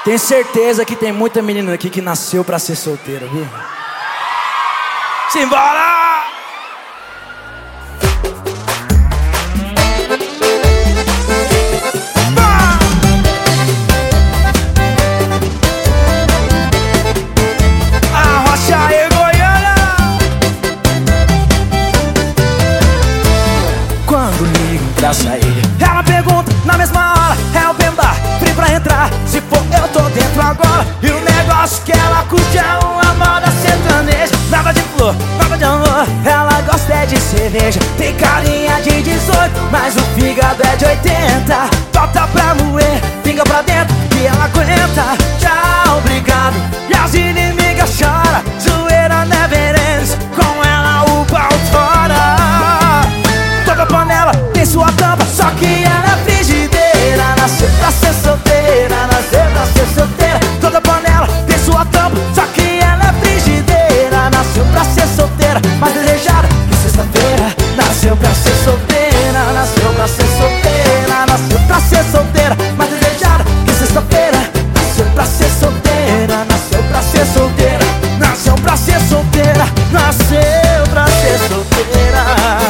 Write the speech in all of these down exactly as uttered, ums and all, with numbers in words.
Tenho certeza que tem muita menina aqui que nasceu pra ser solteira, viu? Simbora! Quando ligo pra sair, ela pergunta na mesma hora: é open bar, free pra entrar? Se for eu tô dentro agora. E o negócio que ela curte é uma moda sertaneja. Nada de flor, nada de amor, ela gosta é de cerveja. Tem carinha de dezoito, mas o fígado é de oitenta. Bota pra moer, pinga pra dentro que ela aguenta. Tchau, obrigado, e as inimigas choram. Zoeira never ends, com ela o pau tora. Toda panela tem sua tampa, só que ela é frigideira. Nasceu pra ser solteira, nasceu pra ser solteira. Toda panela tem sua tampa, só que ela é frigideira. Nasceu pra ser solteira, mas desejada que sexta-feira. Nasceu pra ser solteira, nasceu pra ser solteira. Nasceu pra ser solteira, mas desejada que sexta-feira. Nasceu pra ser solteira, nasceu pra ser solteira. Nasceu pra ser solteira, nasceu pra ser solteira.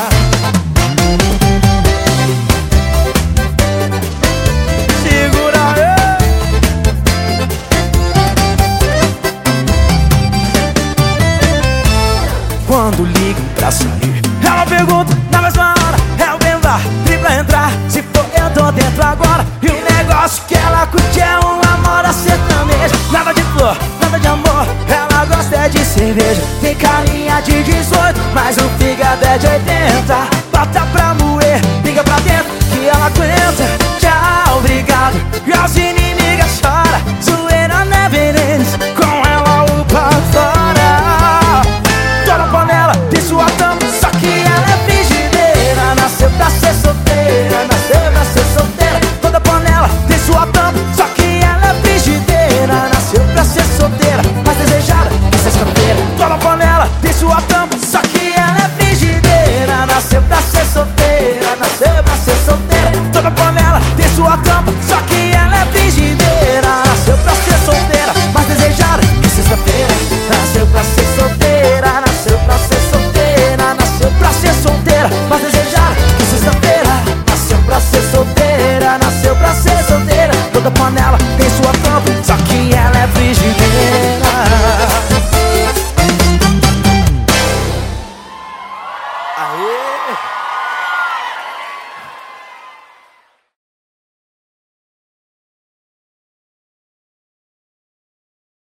Quando ligam pra sair, ela pergunta na mesma hora: é o bem bar, free pra entrar? Se for eu tô dentro agora. E o negócio que ela curte é uma moda sertaneja. Nada de flor, nada de amor, ela gosta é de cerveja. Tem carinha de dezoito, mas o fígado é de oitenta. Bota pra moer, liga pra dentro que ela aguenta. Tchau, obrigado, e as inimigas choram. Zoeira never ends, com ela o pau fora. Toda panela tem sua tampa, só que ela é frigideira. Nasceu pra ser solteira, nasceu pra ser solteira. Toda panela tem sua tampa, só que ela é frigideira. Nasceu pra ser solteira, mas desejada que sexta-feira. Toda panela tem sua tampa, só que ela é frigideira. Nasceu pra ser solteira, nasceu pra ser solteira. Toda panela tem sua tampa, só que ela é frigideira.